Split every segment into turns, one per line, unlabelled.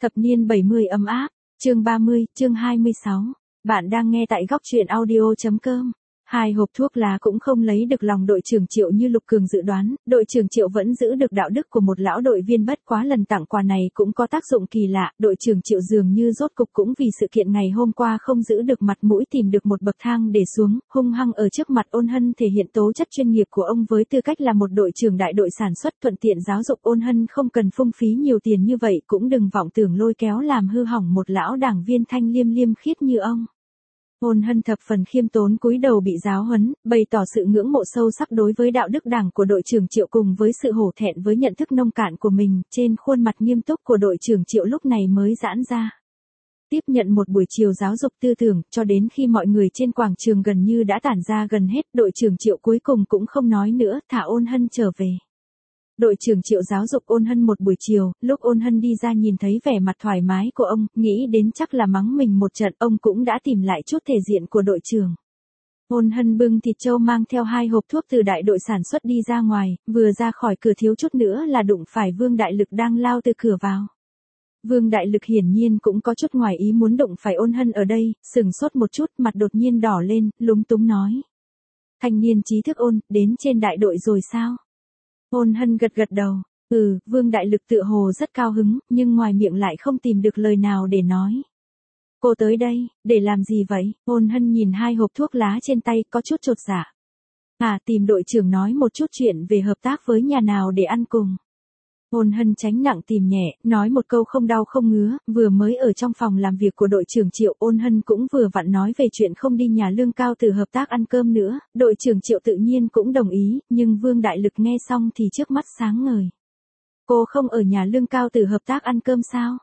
Thập niên 70 ấm áp, chương 30, chương 26. Bạn đang nghe tại góc truyện audio.com. Hai hộp thuốc lá cũng không lấy được lòng đội trưởng Triệu như Lục Cường dự đoán, đội trưởng Triệu vẫn giữ được đạo đức của một lão đội viên, bất quá lần tặng quà này cũng có tác dụng kỳ lạ, đội trưởng Triệu dường như rốt cục cũng vì sự kiện ngày hôm qua không giữ được mặt mũi tìm được một bậc thang để xuống, hung hăng ở trước mặt Ôn Hân thể hiện tố chất chuyên nghiệp của ông với tư cách là một đội trưởng đại đội sản xuất, thuận tiện giáo dục Ôn Hân không cần phung phí nhiều tiền như vậy, cũng đừng vọng tưởng lôi kéo làm hư hỏng một lão đảng viên thanh liêm liêm khiết như ông. Ôn Hân thập phần khiêm tốn cúi đầu bị giáo huấn, bày tỏ sự ngưỡng mộ sâu sắc đối với đạo đức đảng của đội trưởng Triệu cùng với sự hổ thẹn với nhận thức nông cạn của mình, trên khuôn mặt nghiêm túc của đội trưởng Triệu lúc này mới giãn ra. Tiếp nhận một buổi chiều giáo dục tư tưởng, cho đến khi mọi người trên quảng trường gần như đã tản ra gần hết, đội trưởng Triệu cuối cùng cũng không nói nữa, thả Ôn Hân trở về. Đội trưởng Triệu giáo dục Ôn Hân một buổi chiều, lúc Ôn Hân đi ra nhìn thấy vẻ mặt thoải mái của ông, nghĩ đến chắc là mắng mình một trận, ông cũng đã tìm lại chút thể diện của đội trưởng. Ôn Hân bưng thịt trâu mang theo 2 hộp thuốc từ đại đội sản xuất đi ra ngoài, vừa ra khỏi cửa thiếu chút nữa là đụng phải Vương Đại Lực đang lao từ cửa vào. Vương Đại Lực hiển nhiên cũng có chút ngoài ý muốn đụng phải Ôn Hân ở đây, sừng sốt một chút, mặt đột nhiên đỏ lên, lúng túng nói. Thanh niên trí thức Ôn, đến trên đại đội rồi sao? Ôn Hân gật gật đầu, Vương Đại Lực tựa hồ rất cao hứng, nhưng ngoài miệng lại không tìm được lời nào để nói. Cô tới đây, để làm gì vậy? Ôn Hân nhìn 2 hộp thuốc lá trên tay, có chút chột dạ. Tìm đội trưởng nói một chút chuyện về hợp tác với nhà nào để ăn cùng. Ôn Hân tránh nặng tìm nhẹ, nói một câu không đau không ngứa, vừa mới ở trong phòng làm việc của đội trưởng Triệu, Ôn Hân cũng vừa vặn nói về chuyện không đi nhà lương cao từ hợp tác ăn cơm nữa, đội trưởng Triệu tự nhiên cũng đồng ý, nhưng Vương Đại Lực nghe xong thì trước mắt sáng ngời. Cô không ở nhà lương cao từ hợp tác ăn cơm sao?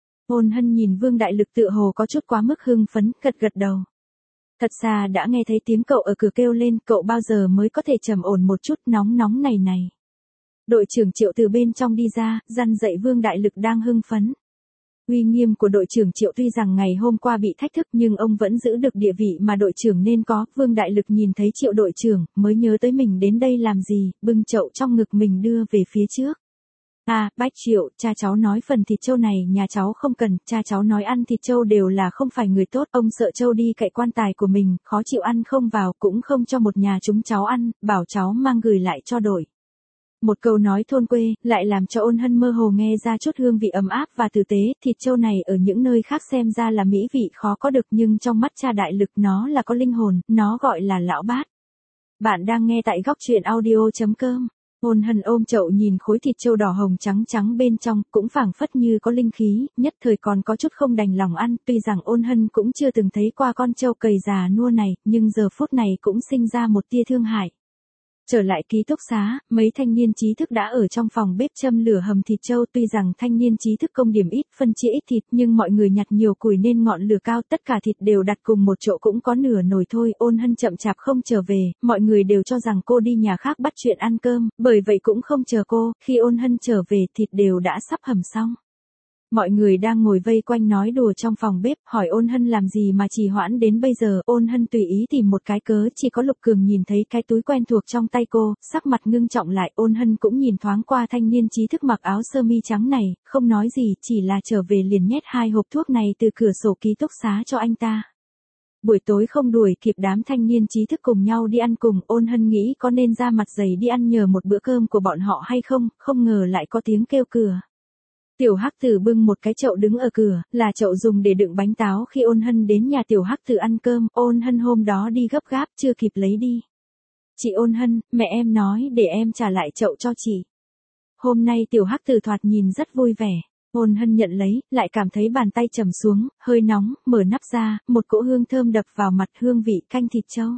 Ôn Hân nhìn Vương Đại Lực tựa hồ có chút quá mức hưng phấn, gật gật đầu. Thật xa đã nghe thấy tiếng cậu ở cửa kêu lên, cậu bao giờ mới có thể trầm ổn một chút, nóng này này. Đội trưởng Triệu từ bên trong đi ra, răn dạy Vương Đại Lực đang hưng phấn. Uy nghiêm của đội trưởng Triệu tuy rằng ngày hôm qua bị thách thức nhưng ông vẫn giữ được địa vị mà đội trưởng nên có. Vương Đại Lực nhìn thấy Triệu đội trưởng, mới nhớ tới mình đến đây làm gì, bưng chậu trong ngực mình đưa về phía trước. Bách Triệu, cha cháu nói phần thịt trâu này nhà cháu không cần, cha cháu nói ăn thịt trâu đều là không phải người tốt, ông sợ trâu đi cậy quan tài của mình, khó chịu ăn không vào, cũng không cho một nhà chúng cháu ăn, bảo cháu mang gửi lại cho đội. Một câu nói thôn quê, lại làm cho Ôn Hân mơ hồ nghe ra chút hương vị ấm áp và tử tế, thịt trâu này ở những nơi khác xem ra là mỹ vị khó có được nhưng trong mắt cha Đại Lực nó là có linh hồn, nó gọi là lão bát. Bạn đang nghe tại góc truyện audio.com. Ôn Hân ôm chậu nhìn khối thịt trâu đỏ hồng trắng bên trong, cũng phảng phất như có linh khí, nhất thời còn có chút không đành lòng ăn, tuy rằng Ôn Hân cũng chưa từng thấy qua con trâu cầy già nua này, nhưng giờ phút này cũng sinh ra một tia thương hại. Trở lại ký túc xá, mấy thanh niên trí thức đã ở trong phòng bếp châm lửa hầm thịt trâu, tuy rằng thanh niên trí thức công điểm ít, phân chia ít thịt, nhưng mọi người nhặt nhiều củi nên ngọn lửa cao, tất cả thịt đều đặt cùng một chỗ cũng có nửa nồi thôi. Ôn Hân chậm chạp không trở về, mọi người đều cho rằng cô đi nhà khác bắt chuyện ăn cơm, bởi vậy cũng không chờ cô, khi Ôn Hân trở về thịt đều đã sắp hầm xong. Mọi người đang ngồi vây quanh nói đùa trong phòng bếp, hỏi Ôn Hân làm gì mà trì hoãn đến bây giờ. Ôn Hân tùy ý tìm một cái cớ, chỉ có Lục Cường nhìn thấy cái túi quen thuộc trong tay cô, sắc mặt ngưng trọng lại. Ôn Hân cũng nhìn thoáng qua thanh niên trí thức mặc áo sơ mi trắng này, không nói gì, chỉ là trở về liền nhét 2 hộp thuốc này từ cửa sổ ký túc xá cho anh ta. Buổi tối không đuổi kịp đám thanh niên trí thức cùng nhau đi ăn cùng, Ôn Hân nghĩ có nên ra mặt dày đi ăn nhờ một bữa cơm của bọn họ hay không, không ngờ lại có tiếng kêu cửa. Tiểu Hắc Tử bưng một cái chậu đứng ở cửa, là chậu dùng để đựng bánh táo khi Ôn Hân đến nhà Tiểu Hắc Tử ăn cơm, Ôn Hân hôm đó đi gấp gáp chưa kịp lấy đi. Chị Ôn Hân, mẹ em nói để em trả lại chậu cho chị. Hôm nay Tiểu Hắc Tử thoạt nhìn rất vui vẻ. Ôn Hân nhận lấy, lại cảm thấy bàn tay trầm xuống, hơi nóng, mở nắp ra, một cỗ hương thơm đập vào mặt, hương vị canh thịt trâu.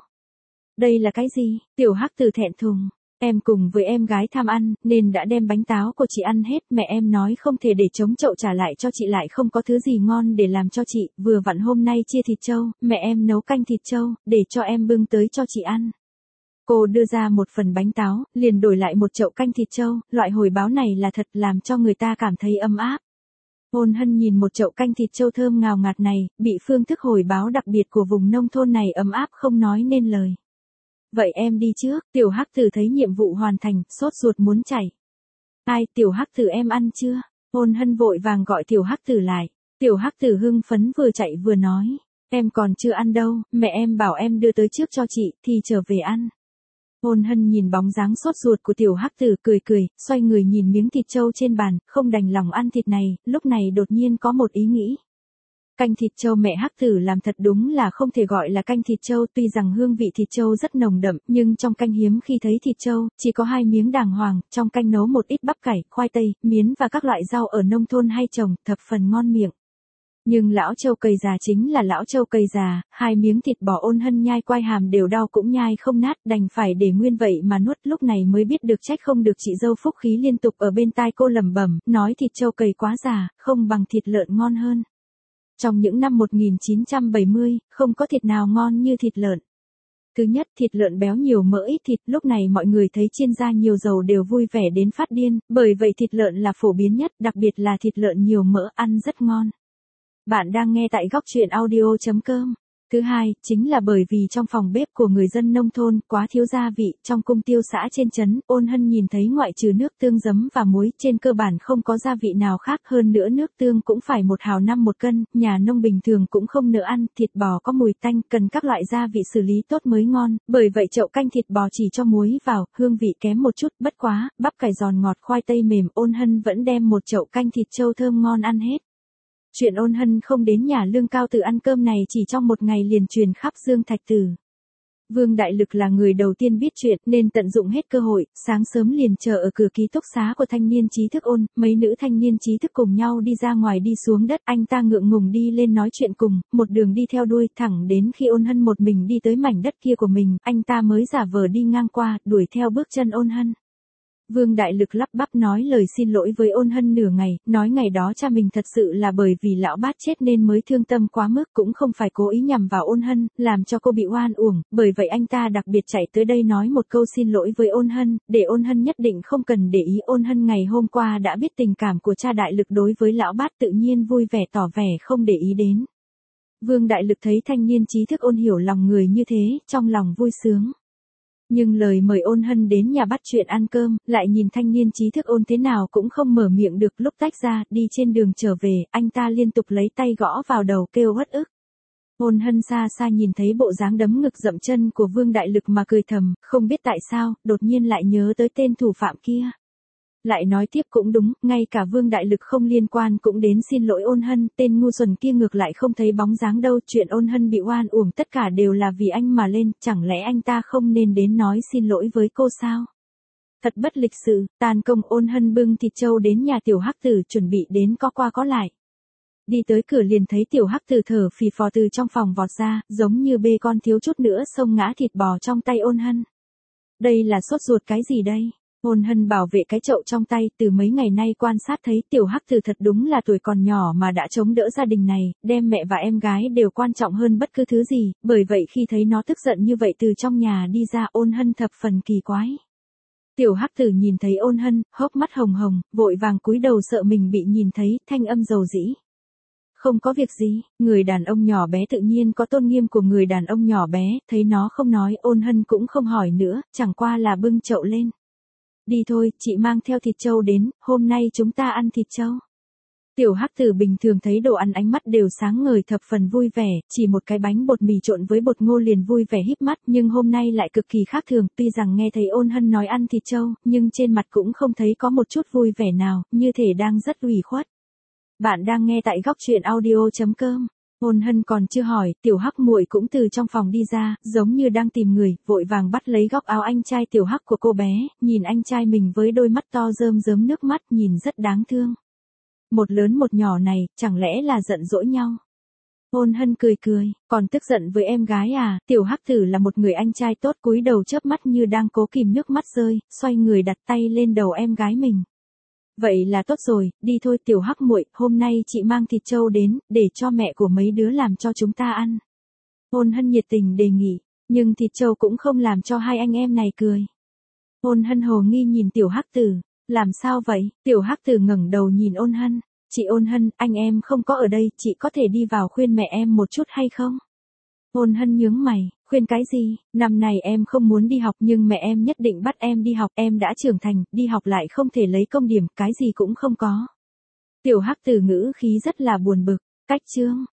Đây là cái gì? Tiểu Hắc Tử thẹn thùng. Em cùng với em gái tham ăn, nên đã đem bánh táo của chị ăn hết, mẹ em nói không thể để trống chậu trả lại cho chị lại không có thứ gì ngon để làm cho chị, vừa vặn hôm nay chia thịt trâu, mẹ em nấu canh thịt trâu, để cho em bưng tới cho chị ăn. Cô đưa ra một phần bánh táo, liền đổi lại một chậu canh thịt trâu, loại hồi báo này là thật làm cho người ta cảm thấy ấm áp. Ôn Hân nhìn một chậu canh thịt trâu thơm ngào ngạt này, bị phương thức hồi báo đặc biệt của vùng nông thôn này ấm áp không nói nên lời. Vậy em đi trước, Tiểu Hắc Tử thấy nhiệm vụ hoàn thành, sốt ruột muốn chảy. Tiểu Hắc Tử em ăn chưa? Ôn Hân vội vàng gọi tiểu hắc tử lại. Tiểu hắc tử hưng phấn vừa chạy vừa nói. Em còn chưa ăn đâu, mẹ em bảo em đưa tới trước cho chị, thì trở về ăn. Ôn Hân nhìn bóng dáng sốt ruột của tiểu hắc tử cười cười, xoay người nhìn miếng thịt trâu trên bàn, không đành lòng ăn thịt này, lúc này đột nhiên có một ý nghĩ. Canh thịt trâu mẹ hắc tử làm thật đúng là không thể gọi là canh thịt trâu, tuy rằng hương vị thịt trâu rất nồng đậm, nhưng trong canh hiếm khi thấy thịt trâu, chỉ có 2 miếng đàng hoàng, trong canh nấu một ít bắp cải, khoai tây, miến và các loại rau ở nông thôn hay trồng, thập phần ngon miệng. Nhưng lão trâu cầy già chính là lão trâu cầy già, 2 miếng thịt bò Ôn Hân nhai quai hàm đều đau cũng nhai không nát, đành phải để nguyên vậy mà nuốt, lúc này mới biết được trách không được chị dâu Phúc Khí liên tục ở bên tai cô lẩm bẩm, nói thịt trâu cầy quá già, không bằng thịt lợn ngon hơn. Trong những năm 1970, không có thịt nào ngon như thịt lợn. Thứ nhất, thịt lợn béo nhiều mỡ ít thịt, lúc này mọi người thấy chiên ra nhiều dầu đều vui vẻ đến phát điên, bởi vậy thịt lợn là phổ biến nhất, đặc biệt là thịt lợn nhiều mỡ ăn rất ngon. Bạn đang nghe tại góc truyện audio.com. Thứ hai, chính là bởi vì trong phòng bếp của người dân nông thôn quá thiếu gia vị, trong cung tiêu xã trên trấn, Ôn Hân nhìn thấy ngoại trừ nước tương giấm và muối, trên cơ bản không có gia vị nào khác, hơn nữa nước tương cũng phải 1 hào 5 một cân, nhà nông bình thường cũng không nỡ ăn, thịt bò có mùi tanh, cần các loại gia vị xử lý tốt mới ngon, bởi vậy chậu canh thịt bò chỉ cho muối vào, hương vị kém một chút, bất quá, bắp cải giòn ngọt khoai tây mềm, Ôn Hân vẫn đem một chậu canh thịt trâu thơm ngon ăn hết. Chuyện Ôn Hân không đến nhà lương cao tự ăn cơm này chỉ trong một ngày liền truyền khắp Dương Thạch Tử. Vương Đại Lực là người đầu tiên biết chuyện nên tận dụng hết cơ hội, sáng sớm liền chờ ở cửa ký túc xá của thanh niên trí thức Ôn, mấy nữ thanh niên trí thức cùng nhau đi ra ngoài đi xuống đất, anh ta ngượng ngùng đi lên nói chuyện cùng, một đường đi theo đuôi thẳng đến khi Ôn Hân một mình đi tới mảnh đất kia của mình, anh ta mới giả vờ đi ngang qua, đuổi theo bước chân Ôn Hân. Vương Đại Lực lắp bắp nói lời xin lỗi với Ôn Hân nửa ngày, nói ngày đó cha mình thật sự là bởi vì lão bát chết nên mới thương tâm quá mức, cũng không phải cố ý nhằm vào Ôn Hân, làm cho cô bị oan uổng, bởi vậy anh ta đặc biệt chạy tới đây nói một câu xin lỗi với Ôn Hân, để Ôn Hân nhất định không cần để ý. Ôn Hân ngày hôm qua đã biết tình cảm của cha Đại Lực đối với lão bát, tự nhiên vui vẻ tỏ vẻ không để ý đến. Vương Đại Lực thấy thanh niên trí thức Ôn hiểu lòng người như thế, trong lòng vui sướng. Nhưng lời mời Ôn Hân đến nhà bắt chuyện ăn cơm, lại nhìn thanh niên trí thức Ôn thế nào cũng không mở miệng được, lúc tách ra, đi trên đường trở về, anh ta liên tục lấy tay gõ vào đầu kêu uất ức. Ôn Hân xa xa nhìn thấy bộ dáng đấm ngực dậm chân của Vương Đại Lực mà cười thầm, không biết tại sao, đột nhiên lại nhớ tới tên thủ phạm kia. Lại nói tiếp cũng đúng, ngay cả Vương Đại Lực không liên quan cũng đến xin lỗi Ôn Hân, tên ngu xuẩn kia ngược lại không thấy bóng dáng đâu, chuyện Ôn Hân bị oan uổng tất cả đều là vì anh mà lên, chẳng lẽ anh ta không nên đến nói xin lỗi với cô sao? Thật bất lịch sự, tàn công Ôn Hân bưng thịt trâu đến nhà tiểu hắc tử chuẩn bị đến có qua có lại. Đi tới cửa liền thấy tiểu hắc tử thở phì phò từ trong phòng vọt ra, giống như bê con thiếu chút nữa xông ngã thịt bò trong tay Ôn Hân. Đây là sốt ruột cái gì đây? Ôn Hân bảo vệ cái chậu trong tay, từ mấy ngày nay quan sát thấy tiểu hắc tử thật đúng là tuổi còn nhỏ mà đã chống đỡ gia đình này, đem mẹ và em gái đều quan trọng hơn bất cứ thứ gì, bởi vậy khi thấy nó tức giận như vậy từ trong nhà đi ra, Ôn Hân thập phần kỳ quái. Tiểu hắc tử nhìn thấy Ôn Hân, hốc mắt hồng hồng, vội vàng cúi đầu sợ mình bị nhìn thấy, thanh âm dầu dĩ. Không có việc gì, người đàn ông nhỏ bé tự nhiên có tôn nghiêm của người đàn ông nhỏ bé, thấy nó không nói, Ôn Hân cũng không hỏi nữa, chẳng qua là bưng chậu lên. Đi thôi, chị mang theo thịt trâu đến, hôm nay chúng ta ăn thịt trâu. Tiểu hắc tử bình thường thấy đồ ăn ánh mắt đều sáng ngời thập phần vui vẻ, chỉ một cái bánh bột mì trộn với bột ngô liền vui vẻ híp mắt, nhưng hôm nay lại cực kỳ khác thường, tuy rằng nghe thấy Ôn Hân nói ăn thịt trâu, nhưng trên mặt cũng không thấy có một chút vui vẻ nào, như thể đang rất ủy khuất. Bạn đang nghe tại góc truyện audio.com. Ôn Hân còn chưa hỏi, tiểu hắc muội cũng từ trong phòng đi ra, giống như đang tìm người, vội vàng bắt lấy góc áo anh trai tiểu hắc của cô bé, nhìn anh trai mình với đôi mắt to rơm rớm nước mắt, nhìn rất đáng thương. Một lớn một nhỏ này, chẳng lẽ là giận dỗi nhau? Ôn Hân cười cười, còn tức giận với em gái à? Tiểu hắc tử là một người anh trai tốt, cúi đầu chớp mắt như đang cố kìm nước mắt rơi, xoay người đặt tay lên đầu em gái mình. Vậy là tốt rồi, đi thôi tiểu hắc muội, hôm nay chị mang thịt trâu đến, để cho mẹ của mấy đứa làm cho chúng ta ăn. Ôn Hân nhiệt tình đề nghị, nhưng thịt trâu cũng không làm cho hai anh em này cười. Ôn Hân hồ nghi nhìn tiểu hắc tử, làm sao vậy? Tiểu hắc tử ngẩng đầu nhìn Ôn Hân, chị Ôn Hân, anh em không có ở đây, chị có thể đi vào khuyên mẹ em một chút hay không? Ôn Hân nhướng mày, khuyên cái gì? Năm này em không muốn đi học nhưng mẹ em nhất định bắt em đi học, em đã trưởng thành, đi học lại không thể lấy công điểm, cái gì cũng không có. Tiểu Hắc Tử ngữ khí rất là buồn bực, cách chương.